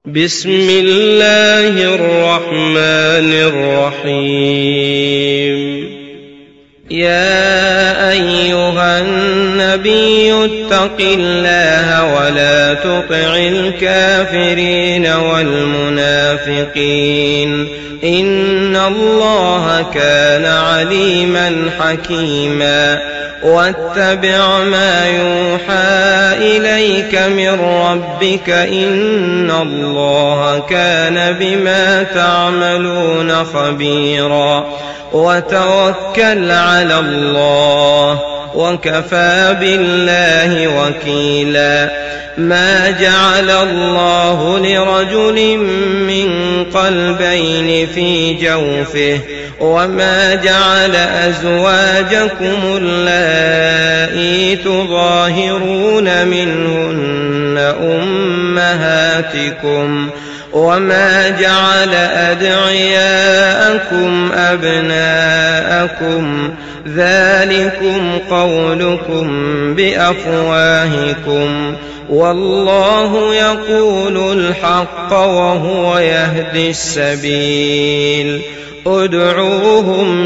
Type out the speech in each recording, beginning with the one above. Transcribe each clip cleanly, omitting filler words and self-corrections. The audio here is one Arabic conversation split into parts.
بسم الله الرحمن الرحيم. يا أيها النبي اتق الله ولا تطع الكافرين والمنافقين إن الله كان عليما حكيما. واتبع ما يوحى إليك من ربك إن الله كان بما تعملون خبيرا. وتوكل على الله وكفى بالله وكيلا. ما جعل الله لرجل من قلبين في جوفه وما جعل أزواجكم اللائي تظاهرون منهن أمهاتكم وما جعل أدعياءكم أبناءكم ذلكم قولكم بأفواهكم والله يقول الحق وهو يهدي السبيل. ادعوهم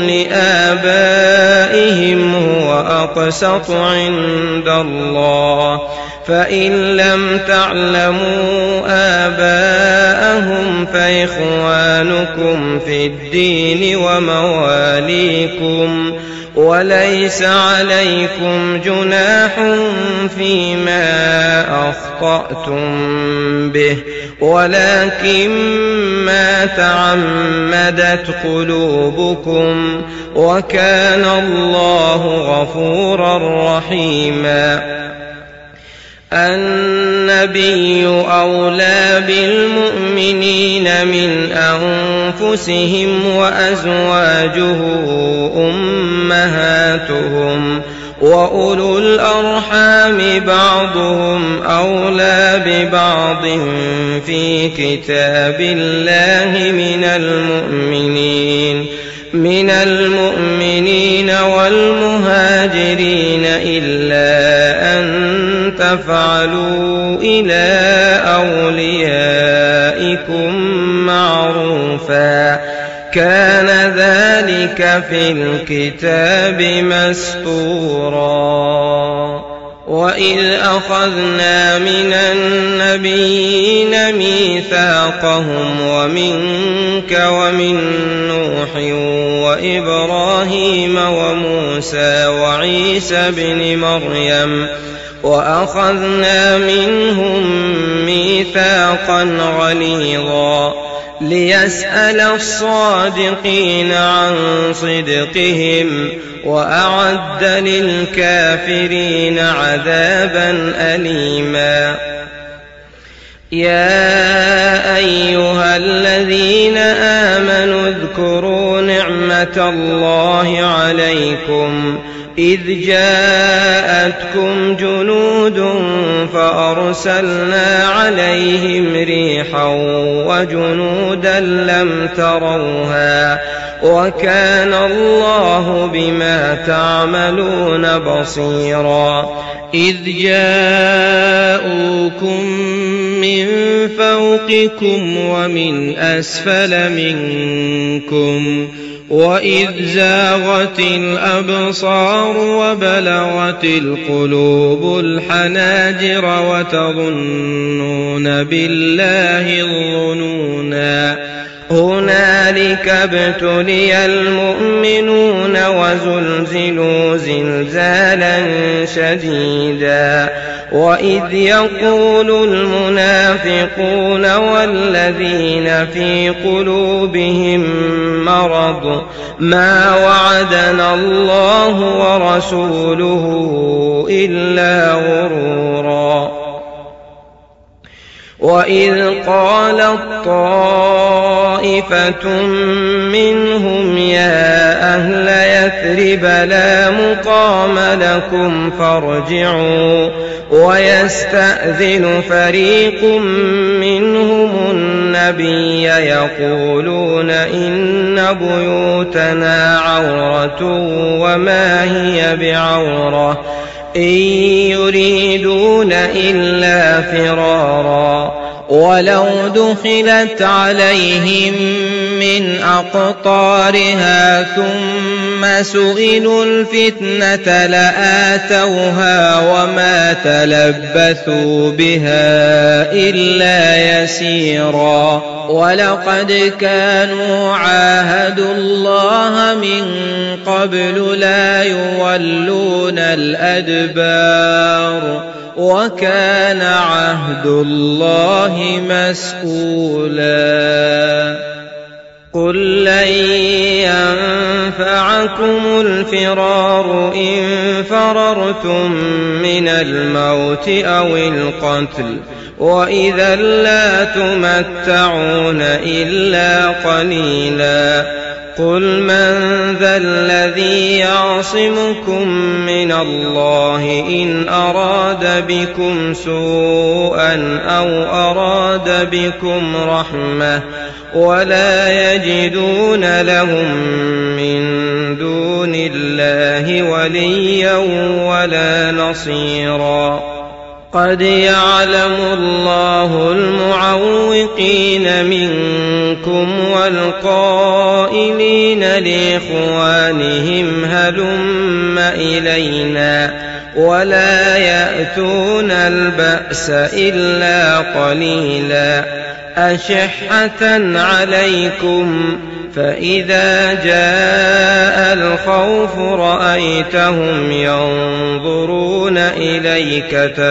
لآبائهم هو أقسط عند الله فإن لم تعلموا آباءهم فإخوانكم في الدين ومواليكم وليس عليكم جناح فيما أخطأتم به ولكن ما تعمدت قلوبكم وكان الله غفورا رحيما. النبي أولى بالمؤمنين من أنفسهم وأزواجه أمهاتهم وأولو الأرحام بعضهم أولى ببعض في كتاب الله من المؤمنين والمهاجرين إلا أن تفعلوا إلى أوليائكم معروفا كان ذلك في الكتاب مسطورا. وإذ أخذنا من النبيين ميثاقهم ومنك ومن نوح وإبراهيم وموسى وعيسى بن مريم وأخذنا منهم ميثاقا غليظا ليسأل الصادقين عن صدقهم وأعد للكافرين عذابا أليما. يا أيها الذين آمنوا اذكروا نعمة الله عليكم إذ جاءتكم جنود فأرسلنا عليهم ريحا وجنودا لم تروها وكان الله بما تعملون بصيرا. إذ جاءوكم من فوقكم ومن أسفل منكم وإذ زاغت الأبصار وبلغت القلوب الحناجر وتظنون بالله الظنونا. هنالك ابتلي المؤمنون وزلزلوا زلزالا شديدا. وإذ يقول المنافقون والذين في قلوبهم مرض ما وعدنا الله ورسوله إلا غرورا. وإذ قالت طائفة منهم يا أهل يثرب لا مقام لكم فارجعوا ويستأذن فريق منهم النبي يقولون إن بيوتنا عورة وما هي بعورة إن يريدون إلا فرارا ولو دخلت عليهم من أقطارها ثم سئلوا الفتنة لآتوها وما تلبثوا بها إلا يسيرا ولقد كانوا عاهدوا الله من قبل لا يولون الأدبار وكان عهد الله مسؤولا قل لن ينفعكم الفرار إن فررتم من الموت أو القتل وإذا لا تمتعون إلا قليلا قل من ذا الذي يعصمكم من الله إن أراد بكم سوءا أو أراد بكم رحمة ولا يجدون لهم من دون الله وليا ولا نصيرا قد يعلم الله المعوقين منكم والقائلين لإخوانهم هلم إلينا ولا يأتون البأس إلا قليلا أشحة عليكم فإذا جاء الخوف رأيتهم ينظرون إليك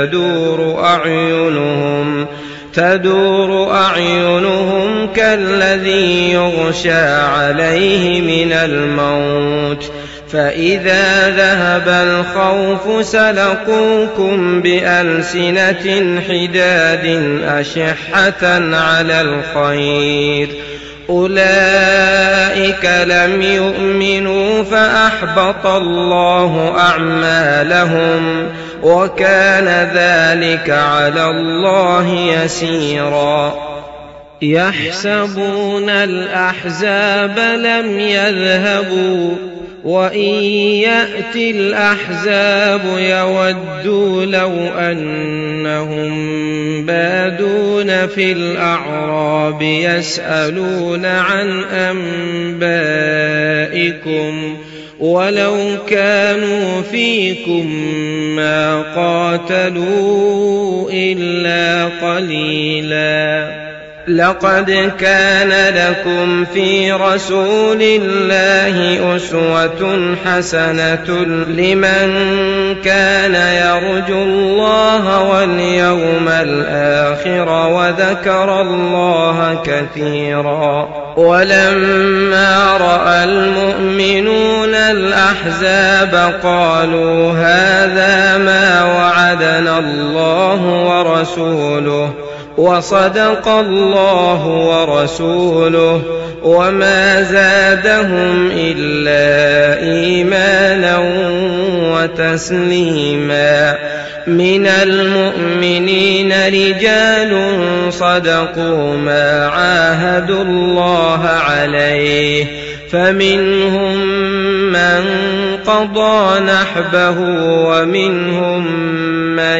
تدور أعينهم كالذي يغشى عليه من الموت فإذا ذهب الخوف سلقوكم بألسنة حداد أشحة على الخير أولئك لم يؤمنوا فأحبط الله أعمالهم وكان ذلك على الله يسيرا يحسبون الأحزاب لم يذهبوا وإن يأتي الأحزاب يودوا لو أنهم بادون في الأعراب يسألون عن أنبائكم ولو كانوا فيكم ما قاتلوا إلا قليلا لقد كان لكم في رسول الله أسوة حسنة لمن كان يرجو الله واليوم الآخر وذكر الله كثيرا ولما رأى المؤمنون الأحزاب قالوا هذا ما وعدنا الله ورسوله وصدق الله ورسوله وما زادهم إلا إيمانا وتسليما من المؤمنين رجال صدقوا ما عاهدوا الله عليه فمنهم من قضى نحبه ومنهم من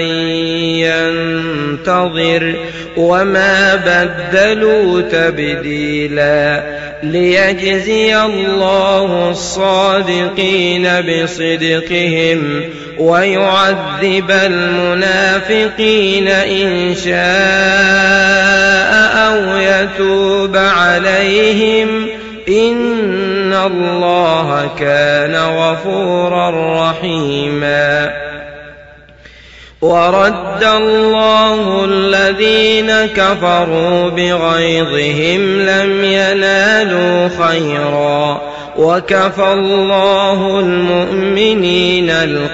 ينتظر وما بدلوا تبديلا ليجزي الله الصادقين بصدقهم ويعذب المنافقين إن شاء أو يتوب عليهم إن الله كان غفورا رحيما ورد الله الذين كفروا بغيظهم لم ينالوا خيرا وكفى الله المؤمنين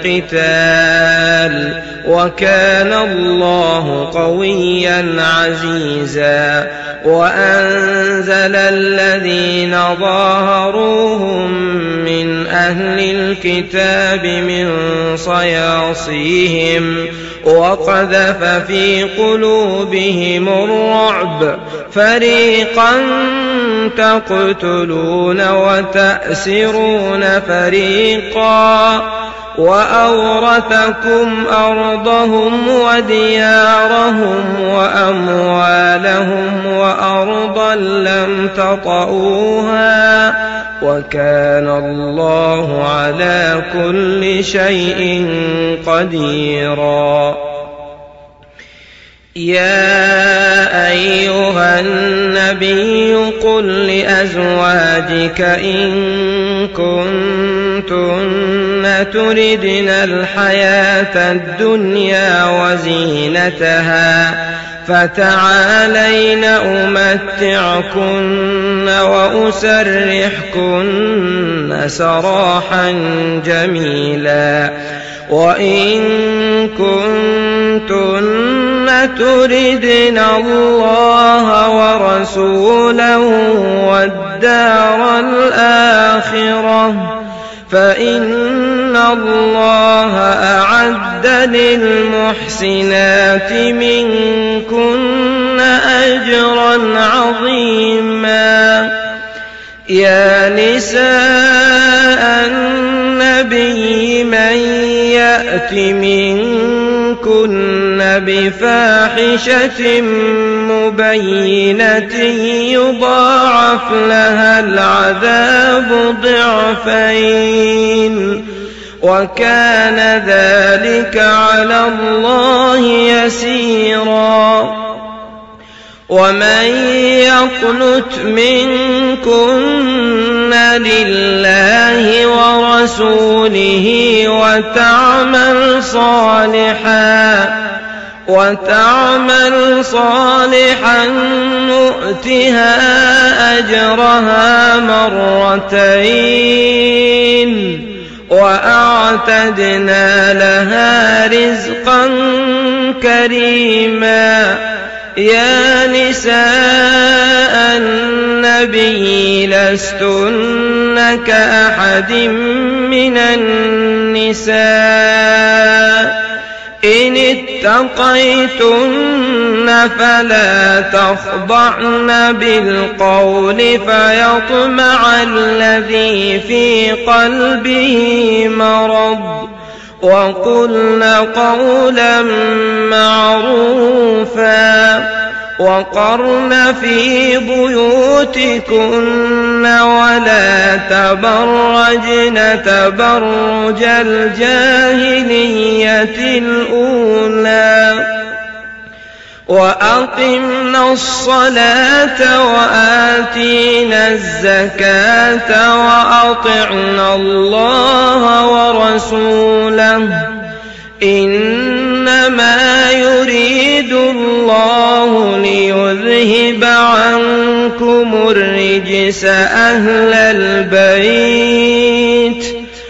القتال وكان الله قويا عزيزا وأنزل الذين ظاهروهم من أهل الكتاب من صياصيهم وقذف في قلوبهم الرعب فريقا تقتلون وتأسرون فريقا وأورثكم أرضهم وديارهم وأموالهم وأرضا لم تطئوها وكان الله على كل شيء قديرا. يا أيها النبي قل لأزواجك إن كنتن تردن الحياة الدنيا وزينتها فتعالين أمتعكن وأسرحكن سراحا جميلا. وإن كنتن تردن الله ورسوله والدار الآخرة فإن الله أعد للمحسنات منكن أجرا عظيما. يا نساء النبي من يأت منكن بفاحشة مبينة يضاعف لها العذاب ضعفين وكان ذلك على الله يسيرا. ومن يقنت منكن لله ورسوله وتعمل صالحا نؤتها أجرها مرتين وأعتدنا لها رزقا كريما. يا نساء النبي لستن كأحد من النساء إن اتقيتن فلا تخضعن بالقول فيطمع الذي في قلبه مرض وقلن قولا معروفا وقرن في بيوتكن ولا تبرجن تبرج الجاهلية الأولى وأقمنا الصلاة وآتينا الزكاة وأطعنا الله ورسوله إنما يريد الله ليذهب عنكم الرجس أهل البيت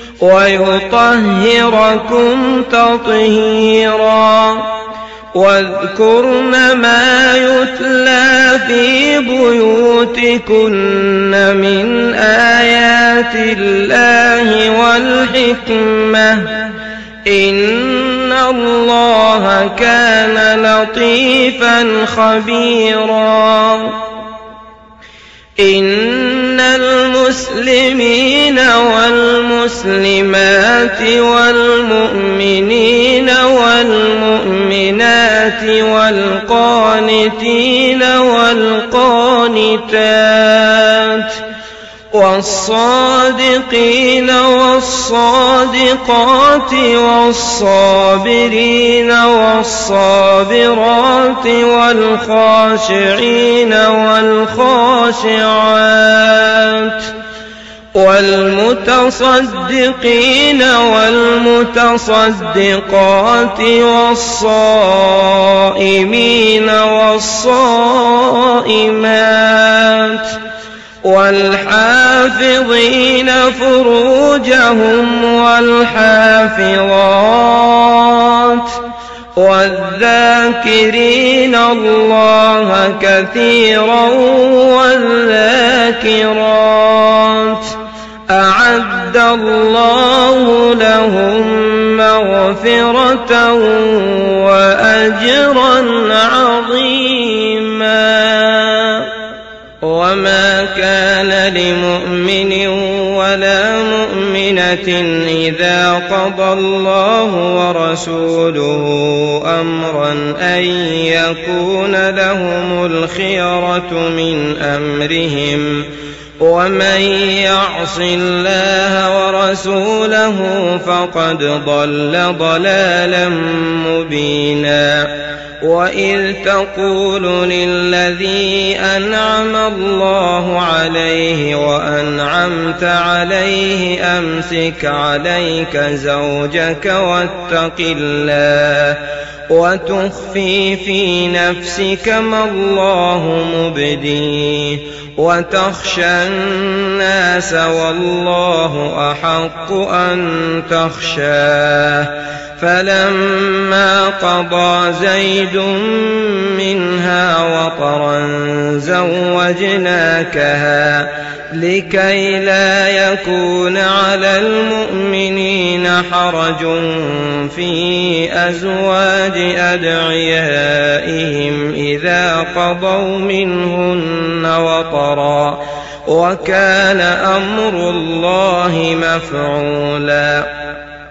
ويطهركم تطهيرا. واذكرن ما يتلى في بيوتكن من آيات الله والحكمة إن الله كان لطيفا خبيرا. إن المسلمين والمسلمات والمؤمنين والمؤمنات والقانتين والقانتات والصادقين والصادقات والصابرين والصابرات والخاشعين والخاشعات والمتصدقين والمتصدقات والصائمين والصائمات والحافظين فروجهم والحافظات والذاكرين الله كثيرا والذاكرات أعد الله لهم مغفرة وأجرا عظيما. وما كان لمؤمن ولا مؤمنة بينة إذا قضى الله ورسوله أمرا أن يكون لهم الخيرة من أمرهم ومن يعص الله ورسوله فقد ضل ضلالا مبينا وإذ تقول للذي أنعم الله عليه وأنعمت عليه أمسك عليك زوجك واتق الله وتخفي في نفسك ما الله مبديه وتخشى الناس والله أحق أن تخشاه فلما قضى زيد منها وطرا زوجناكها لكي لا يكون على المؤمنين حرج في أزواج أدعيائهم إذا قضوا منهن وطرا وكان أمر الله مفعولا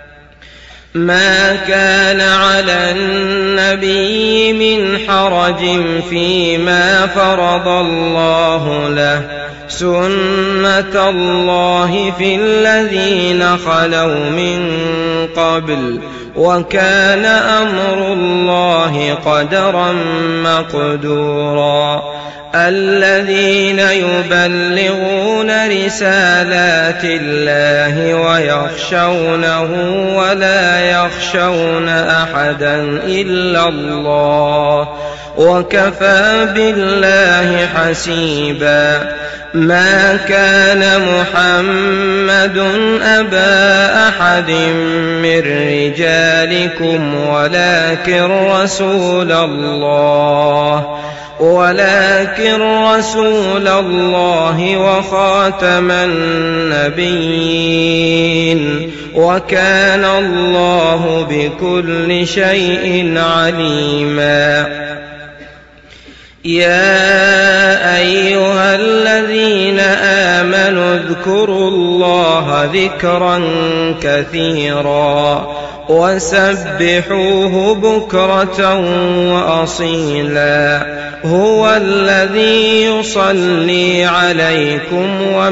ما كان على النبي من حرج فيما فرض الله له سنة الله في الذين خلوا من قبل وكان أمر الله قدرا مقدورا الذين يبلغون رسالات الله ويخشونه ولا يخشون أحدا إلا الله وكفى بالله حسيبا ما كان محمد أبا أحد من رجالكم ولكن رسول الله وخاتم النبيين وكان الله بكل شيء عليما يا أيها الذين آمنوا اذكروا الله ذكرا كثيرا وسبحوه بكرة وأصيلا هو الذي يصلي عليكم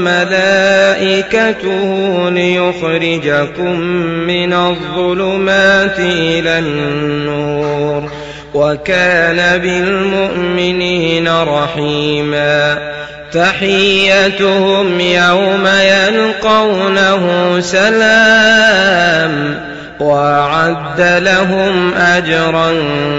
وملائكته ليخرجكم من الظلمات إلى النور وكان بالمؤمنين رحيما تحيتهم يوم يلقونه سلام وأعد لهم أجرا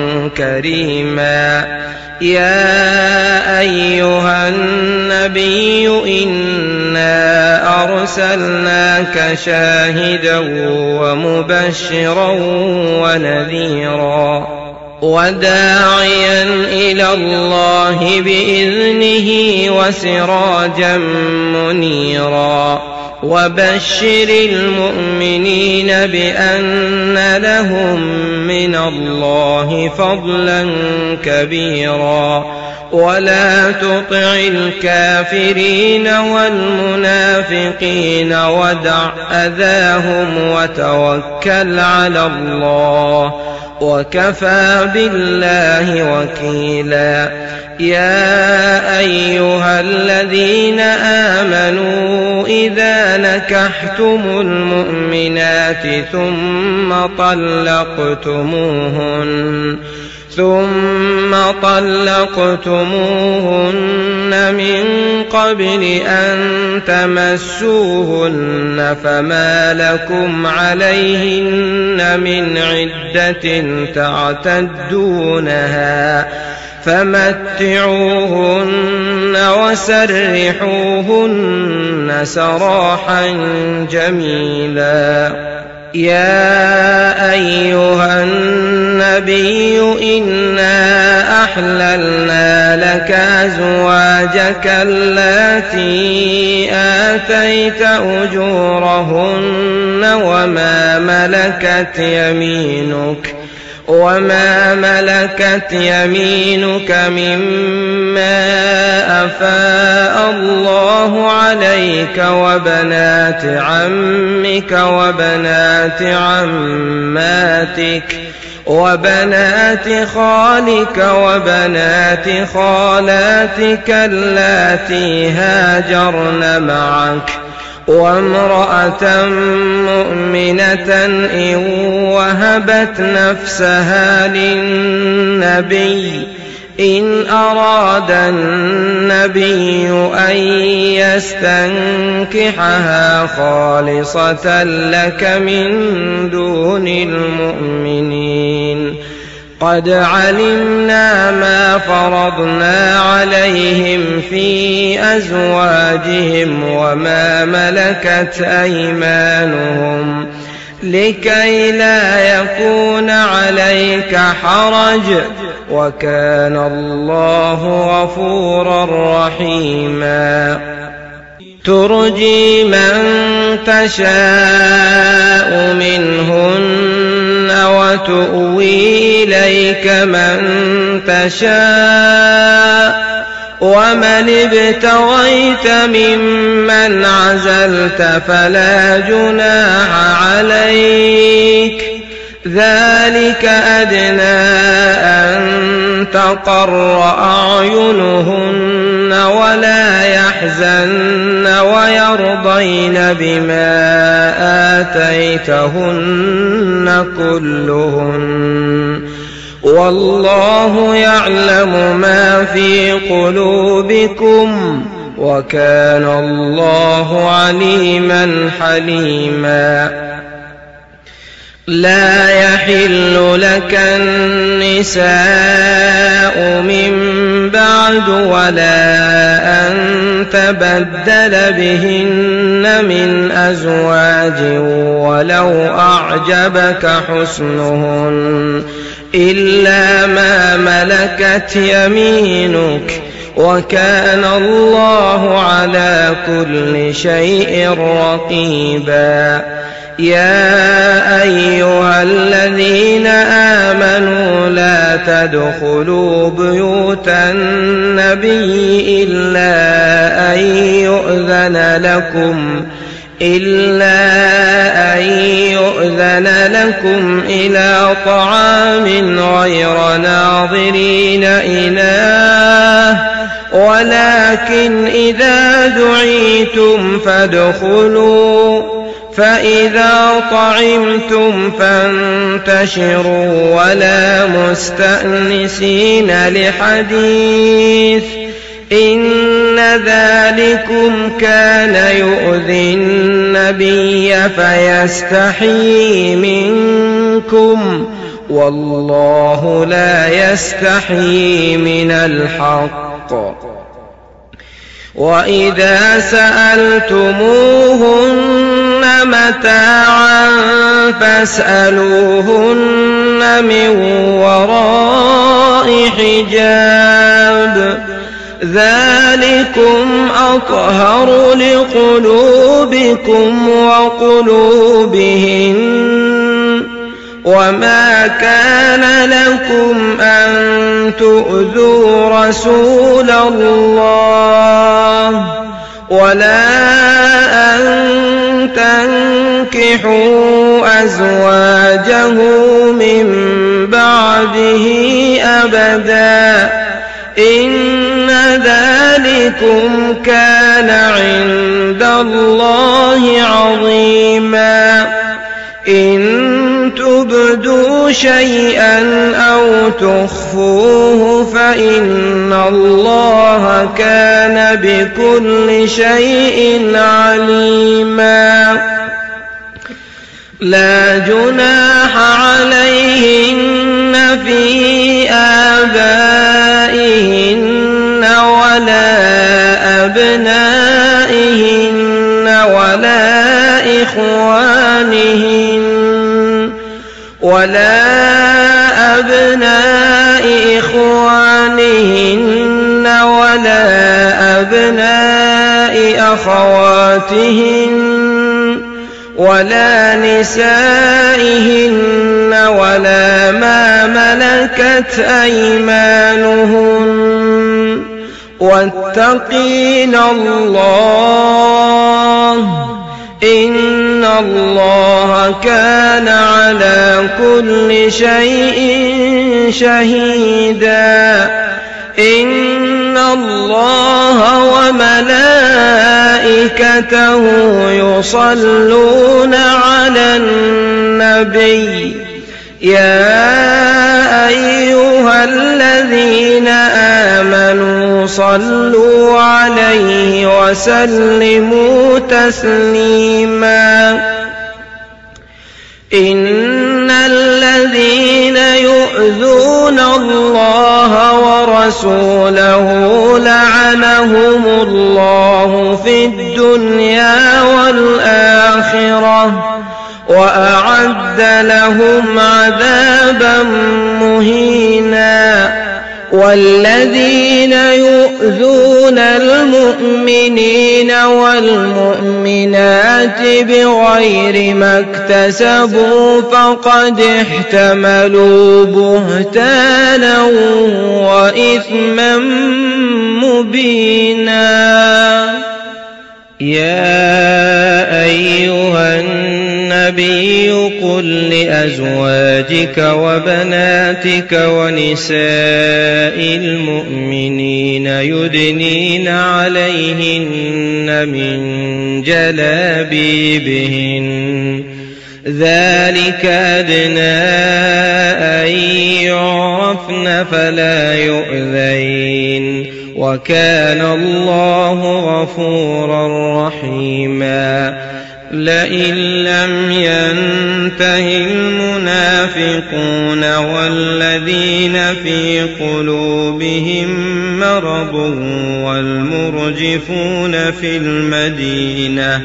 كريما يا أيها النبي إنا أرسلناك شاهدا ومبشرا ونذيرا وداعيا إلى الله بإذنه وسراجا منيرا وبشر المؤمنين بأن لهم من الله فضلا كبيرا ولا تطع الكافرين والمنافقين ودع أذاهم وتوكل على الله وكفى بالله وكيلا يا أيها الذين آمنوا إذا نكحتم المؤمنات ثم طلقتموهن من قبل أن تمسوهن فما لكم عليهن من عدة تعتدونها فمتعوهن وسرحوهن سراحا جميلا يا أيها النبي إنا أحللنا لك أزواجك اللاتي آتيت أجورهن وما ملكت يمينك مما أفاء الله عليك وبنات عمك وبنات عماتك وبنات خالك وبنات خالاتك اللاتي هاجرن معك وامرأة مؤمنة إن وهبت نفسها للنبي إن أراد النبي أن يستنكحها خالصة لك من دون المؤمنين قد علمنا ما فرضنا عليهم في أزواجهم وما ملكت أيمانهم لكي لا يكون عليك حرج وكان الله غفورا رحيما ترجي من تشاء منهن وتؤوي إليك من تشاء ومن ابتغيت ممن عزلت فلا جناح عليك ذلك أدنى أن تقر أعينهن ولا يحزن ويرضين بما آتيتهن كلهن والله يعلم ما في قلوبكم وكان الله عليما حليما لا يحل لك النساء من بعد ولا أن تبدل بهن من أزواج ولو أعجبك حسنهن إلا ما ملكت يمينك وكان الله على كل شيء رقيبا يا أيها الذين آمنوا لا تدخلوا بيوت النبي إلا أن يؤذن لكم إلى طعام غير ناظرين إناه ولكن إذا دعيتم فادخلوا فإذا طعمتم فانتشروا ولا مستأنسين لحديث إن ذلكم كان يؤذي النبي فيستحيي منكم والله لا يستحيي من الحق وإذا سألتموهن متاعا فاسألوهن من وراء حجاب ذلكم أطهر لقلوبكم وقلوبهن وما كان لكم أن تؤذوا رسول الله ولا أن تنكحوا أزواجه من بعده أبدا إن ذلكم كان عند الله عظيما إن تبدوا شيئا أو تخفوه فإن الله كان بكل شيء عليما لا جناح عليهن في آبائهن ولا أبنائهن ولا أبناء إخوانهن ولا أبناء أخواتهن ولا نسائهن ولا ما ملكت أيمانهن واتقين الله إن الله كان على كل شيء شهيدا إن الله وملائكته يصلون على النبي يا أيها الذين آمنوا صلوا عليه وسلموا تسليما إن الذين يؤذون الله ورسوله لعنهم الله في الدنيا والآخرة وأعد لهم عذابا مهينا والذين يؤذون المؤمنين والمؤمنات بغير ما اكتسبوا فقد احتملوا بهتانا وإثما مبينا يا أيها النبي قل لأزواجك وبناتك ونساء المؤمنين يدنين عليهن من جلابيبهن ذلك أدنى أن يعرفن فلا يؤذين وكان الله غفورا رحيما لئن لم ينته المنافقون والذين في قلوبهم مرض والمرجفون في المدينة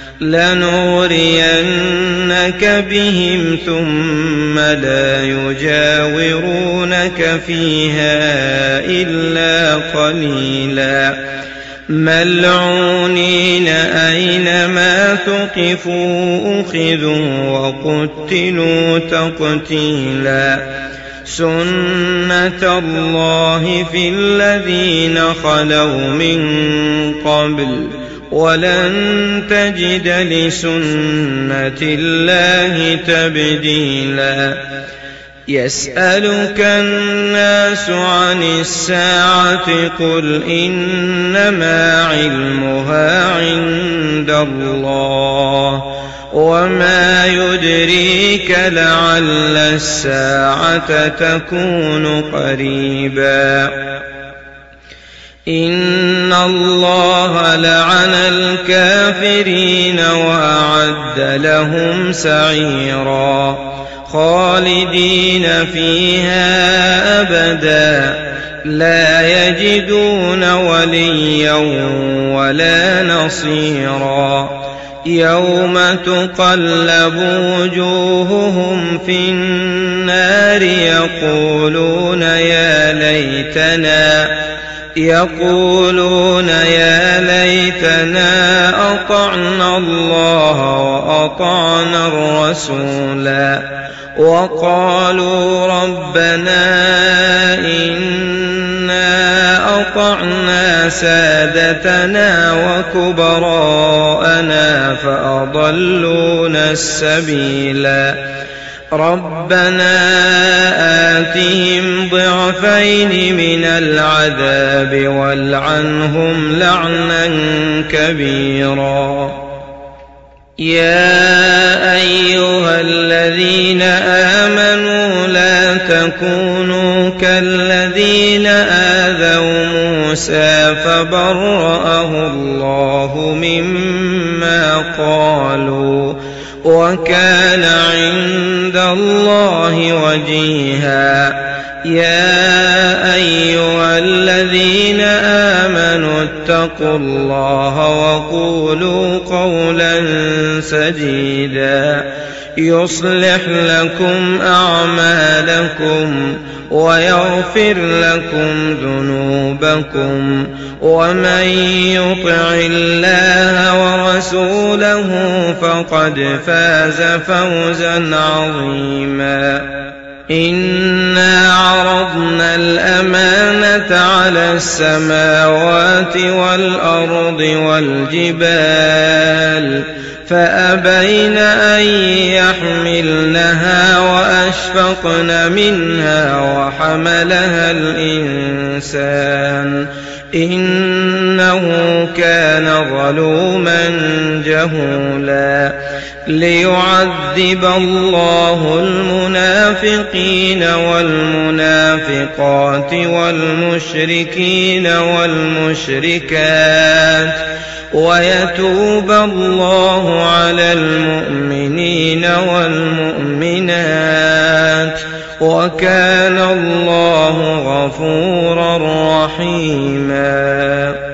لنغرينك بهم ثم لا يجاورونك فيها إلا قليلا ملعونين أينما ثقفوا أخذوا وقتلوا تقتيلا سنة الله في الذين خلوا من قبل ولن تجد لسنة الله تبديلا يسألك الناس عن الساعة قل إنما علمها عند الله وما يدريك لعل الساعة تكون قريبا إن الله لعن الكافرين وأعد لهم سعيرا خالدين فيها أبدا لا يجدون وليا ولا نصيرا يوم تقلب وجوههم في النار يقولون يا ليتنا أطعنا الله وأطعنا الرسولا وقالوا ربنا إنا أطعنا سادتنا وكبراءنا فأضلونا السبيلا ربنا آتهم ضعفين من العذاب والعنهم لعنا كبيرا يا أيها الذين آمنوا لا تكونوا كالذين آذوا موسى فبرأه الله مما قالوا وكان عند الله وجيها يا أيها الذين آمنوا اتقوا الله وقولوا قولا سديدا يصلح لكم أعمالكم ويغفر لكم ذنوبكم ومن يطع الله ورسوله فقد فاز فوزا عظيما إنا عرضنا الأمانة على السماوات والأرض والجبال فأبين أن يحملنها وأشفقن منها وحملها الإنسان إنه كان ظلوما جهولا ليعذب الله المنافقين والمنافقات والمشركين والمشركات ويتوب الله على المؤمنين والمؤمنات وكان الله غفورا رحيما.